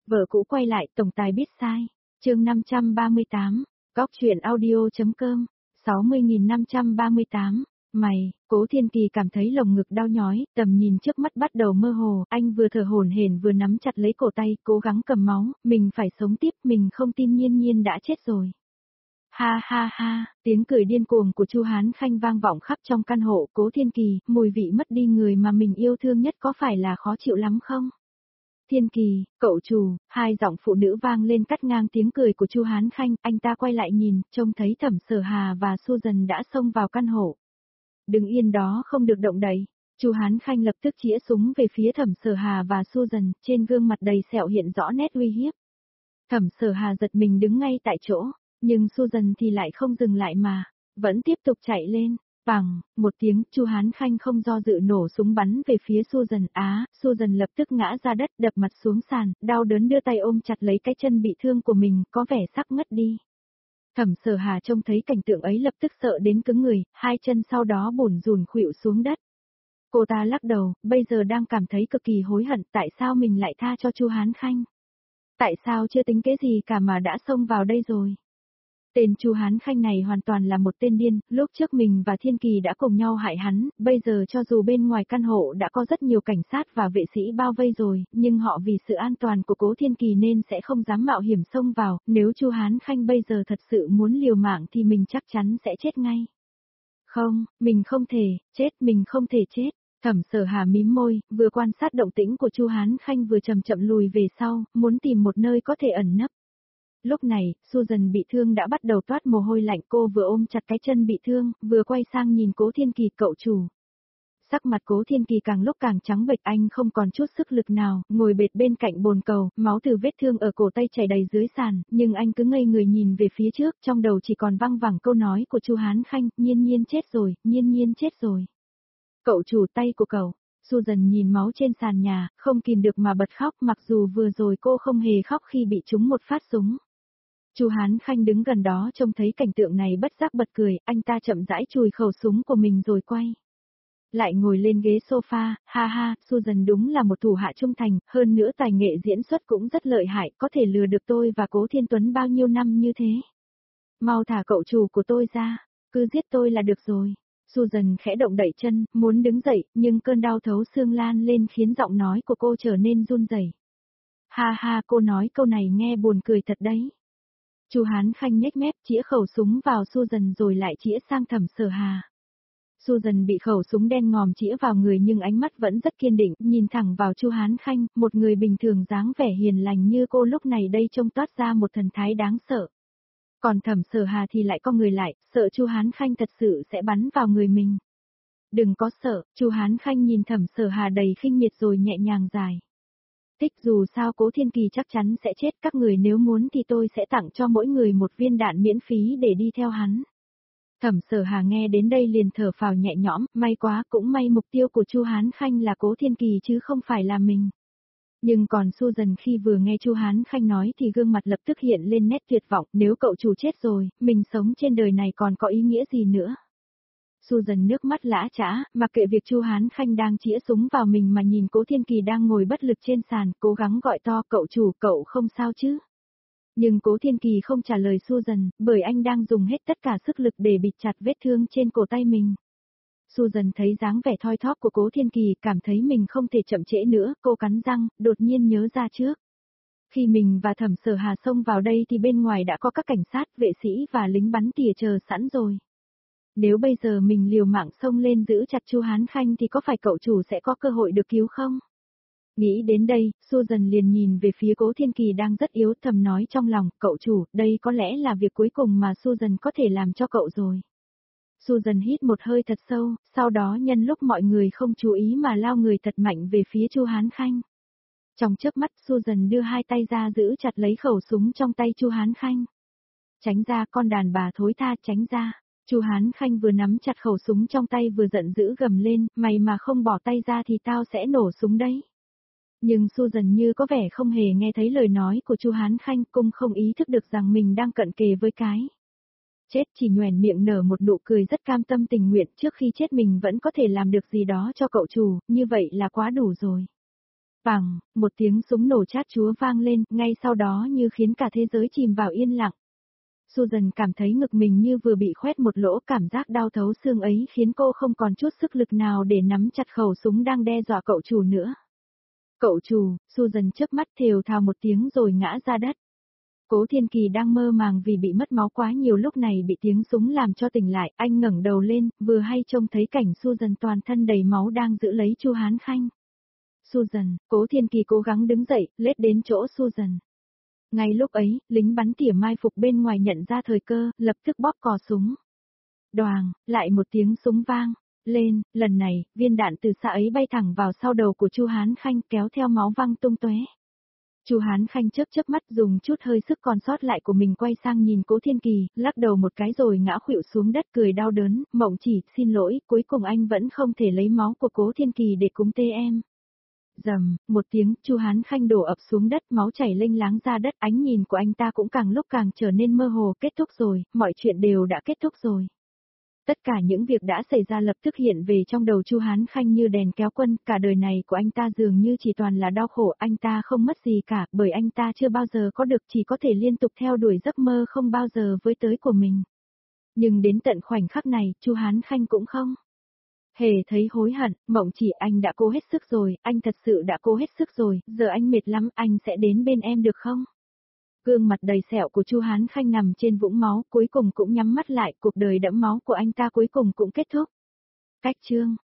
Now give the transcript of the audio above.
Vợ cũ quay lại, tổng tài biết sai. Chương 538. Góc truyện audio.com. 60.538. Mày, Cố Thiên Kỳ cảm thấy lồng ngực đau nhói, tầm nhìn trước mắt bắt đầu mơ hồ, anh vừa thở hổn hển vừa nắm chặt lấy cổ tay, cố gắng cầm máu, mình phải sống tiếp, mình không tin Nhiên Nhiên đã chết rồi. Ha ha ha, tiếng cười điên cuồng của Chu Hán Khanh vang vọng khắp trong căn hộ. Cố Thiên Kỳ, mùi vị mất đi người mà mình yêu thương nhất có phải là khó chịu lắm không? Thiên Kỳ, cậu chủ, hai giọng phụ nữ vang lên cắt ngang tiếng cười của Chu Hán Khanh, anh ta quay lại nhìn, trông thấy Thẩm Sở Hà và Susan đã xông vào căn hộ. Đứng yên đó không được động đậy. Chu Hán Khanh lập tức chĩa súng về phía Thẩm Sở Hà và Susan, trên gương mặt đầy sẹo hiện rõ nét uy hiếp. Thẩm Sở Hà giật mình đứng ngay tại chỗ, nhưng Susan thì lại không dừng lại mà, vẫn tiếp tục chạy lên. Bằng, một tiếng, Chu Hán Khanh không do dự nổ súng bắn về phía Susan. Susan lập tức ngã ra đất, đập mặt xuống sàn, đau đớn đưa tay ôm chặt lấy cái chân bị thương của mình, có vẻ sắp ngất đi. Thẩm Sở Hà trông thấy cảnh tượng ấy lập tức sợ đến cứng người, hai chân sau đó bủn rủn khuỵu xuống đất. Cô ta lắc đầu, bây giờ đang cảm thấy cực kỳ hối hận, tại sao mình lại tha cho Chu Hán Khanh? Tại sao chưa tính cái gì cả mà đã xông vào đây rồi? Tên Chu Hán Khanh này hoàn toàn là một tên điên, lúc trước mình và Thiên Kỳ đã cùng nhau hại hắn, bây giờ cho dù bên ngoài căn hộ đã có rất nhiều cảnh sát và vệ sĩ bao vây rồi, nhưng họ vì sự an toàn của Cố Thiên Kỳ nên sẽ không dám mạo hiểm xông vào, nếu Chu Hán Khanh bây giờ thật sự muốn liều mạng thì mình chắc chắn sẽ chết ngay. Không, mình không thể, mình không thể chết. Thẩm Sở Hà mím môi, vừa quan sát động tĩnh của Chu Hán Khanh vừa chậm chậm lùi về sau, muốn tìm một nơi có thể ẩn nấp. Lúc này, Susan bị thương đã bắt đầu toát mồ hôi lạnh, cô vừa ôm chặt cái chân bị thương, vừa quay sang nhìn Cố Thiên Kỳ, cậu chủ. Sắc mặt Cố Thiên Kỳ càng lúc càng trắng bệch, anh không còn chút sức lực nào, ngồi bệt bên cạnh bồn cầu, máu từ vết thương ở cổ tay chảy đầy dưới sàn, nhưng anh cứ ngây người nhìn về phía trước, trong đầu chỉ còn văng vẳng câu nói của Chu Hán Khanh, Nhiên Nhiên chết rồi, Nhiên Nhiên chết rồi. Cậu chủ, tay của cậu. Susan nhìn máu trên sàn nhà, không kìm được mà bật khóc, mặc dù vừa rồi cô không hề khóc khi bị trúng một phát súng. Chu Hán Khanh đứng gần đó trông thấy cảnh tượng này bất giác bật cười, anh ta chậm rãi chùi khẩu súng của mình rồi quay lại ngồi lên ghế sofa. Ha ha, Susan đúng là một thủ hạ trung thành, hơn nữa tài nghệ diễn xuất cũng rất lợi hại, có thể lừa được tôi và Cố Thiên Tuấn bao nhiêu năm như thế. Mau thả cậu chủ của tôi ra, cứ giết tôi là được rồi. Susan khẽ động đậy chân, muốn đứng dậy, nhưng cơn đau thấu xương lan lên khiến giọng nói của cô trở nên run rẩy. Ha ha, cô nói câu này nghe buồn cười thật đấy. Chu Hán Khanh nhếch mép, chĩa khẩu súng vào Susan rồi lại chĩa sang Thẩm Sở Hà. Susan bị khẩu súng đen ngòm chĩa vào người nhưng ánh mắt vẫn rất kiên định, nhìn thẳng vào Chu Hán Khanh, một người bình thường dáng vẻ hiền lành như cô lúc này đây trông toát ra một thần thái đáng sợ. Còn Thẩm Sở Hà thì lại co người lại, sợ Chu Hán Khanh thật sự sẽ bắn vào người mình. Đừng có sợ, Chu Hán Khanh nhìn Thẩm Sở Hà đầy khinh miệt rồi nhẹ nhàng dài. Thích, dù sao Cố Thiên Kỳ chắc chắn sẽ chết, các người nếu muốn thì tôi sẽ tặng cho mỗi người một viên đạn miễn phí để đi theo hắn. Thẩm Sở Hà nghe đến đây liền thở phào nhẹ nhõm, may quá, cũng may mục tiêu của Chu Hán Khanh là Cố Thiên Kỳ chứ không phải là mình. Nhưng còn Susan khi vừa nghe Chu Hán Khanh nói thì gương mặt lập tức hiện lên nét tuyệt vọng, nếu cậu chủ chết rồi, mình sống trên đời này còn có ý nghĩa gì nữa. Susan nước mắt lã chã, mặc kệ việc Chu Hán Khanh đang chĩa súng vào mình mà nhìn Cố Thiên Kỳ đang ngồi bất lực trên sàn, cố gắng gọi to, cậu chủ, cậu không sao chứ. Nhưng Cố Thiên Kỳ không trả lời Susan, bởi anh đang dùng hết tất cả sức lực để bịt chặt vết thương trên cổ tay mình. Susan thấy dáng vẻ thoi thóp của Cố Thiên Kỳ, cảm thấy mình không thể chậm trễ nữa, cô cắn răng, đột nhiên nhớ ra trước. Khi mình và Thẩm Sở Hà xông vào đây thì bên ngoài đã có các cảnh sát, vệ sĩ và lính bắn tỉa chờ sẵn rồi. Nếu bây giờ mình liều mạng xông lên giữ chặt Chu Hán Khanh thì có phải cậu chủ sẽ có cơ hội được cứu không? Nghĩ đến đây, Susan liền nhìn về phía Cố Thiên Kỳ đang rất yếu, thầm nói trong lòng, cậu chủ, đây có lẽ là việc cuối cùng mà Susan có thể làm cho cậu rồi. Susan hít một hơi thật sâu, sau đó nhân lúc mọi người không chú ý mà lao người thật mạnh về phía Chu Hán Khanh. Trong chớp mắt, Susan đưa hai tay ra giữ chặt lấy khẩu súng trong tay Chu Hán Khanh. Tránh ra, con đàn bà thối tha, tránh ra. Chu Hán Khanh vừa nắm chặt khẩu súng trong tay vừa giận dữ gầm lên, mày mà không bỏ tay ra thì tao sẽ nổ súng đấy. Nhưng Susan như có vẻ không hề nghe thấy lời nói của Chu Hán Khanh, cũng không ý thức được rằng mình đang cận kề với cái chết, chỉ nhoẻn miệng nở một nụ cười rất cam tâm tình nguyện, trước khi chết mình vẫn có thể làm được gì đó cho cậu chủ, như vậy là quá đủ rồi. Bằng, một tiếng súng nổ chát chúa vang lên, ngay sau đó như khiến cả thế giới chìm vào yên lặng. Susan cảm thấy ngực mình như vừa bị khoét một lỗ, cảm giác đau thấu xương ấy khiến cô không còn chút sức lực nào để nắm chặt khẩu súng đang đe dọa cậu chủ nữa. Cậu chủ, Susan chớp mắt thều thào một tiếng rồi ngã ra đất. Cố Thiên Kỳ đang mơ màng vì bị mất máu quá nhiều, lúc này bị tiếng súng làm cho tỉnh lại, anh ngẩng đầu lên, vừa hay trông thấy cảnh Susan toàn thân đầy máu đang giữ lấy Chu Hán Khanh. Susan, Cố Thiên Kỳ cố gắng đứng dậy, lết đến chỗ Susan. Ngay lúc ấy, lính bắn tỉa mai phục bên ngoài nhận ra thời cơ, lập tức bóp cò súng. Đoàng, lại một tiếng súng vang lên, lần này, viên đạn từ xa ấy bay thẳng vào sau đầu của Chu Hán Khanh, kéo theo máu văng tung tóe. Chu Hán Khanh chớp mắt dùng chút hơi sức còn sót lại của mình quay sang nhìn Cố Thiên Kỳ, lắc đầu một cái rồi ngã khuỵu xuống đất cười đau đớn, Mộng Chỉ, xin lỗi, cuối cùng anh vẫn không thể lấy máu của Cố Thiên Kỳ để cúng tế em. Rầm, một tiếng, Chu Hán Khanh đổ ập xuống đất, máu chảy lênh láng ra đất, ánh nhìn của anh ta cũng càng lúc càng trở nên mơ hồ, kết thúc rồi, mọi chuyện đều đã kết thúc rồi. Tất cả những việc đã xảy ra lập tức hiện về trong đầu Chu Hán Khanh như đèn kéo quân, cả đời này của anh ta dường như chỉ toàn là đau khổ, anh ta không mất gì cả, bởi anh ta chưa bao giờ có được, chỉ có thể liên tục theo đuổi giấc mơ không bao giờ với tới của mình. Nhưng đến tận khoảnh khắc này, Chu Hán Khanh cũng không hề thấy hối hận. Mộng Chỉ, anh đã cố hết sức rồi, anh thật sự đã cố hết sức rồi, giờ anh mệt lắm, anh sẽ đến bên em được không? Gương mặt đầy sẹo của Chu Hán Khanh nằm trên vũng máu, cuối cùng cũng nhắm mắt lại, cuộc đời đẫm máu của anh ta cuối cùng cũng kết thúc. Cách chương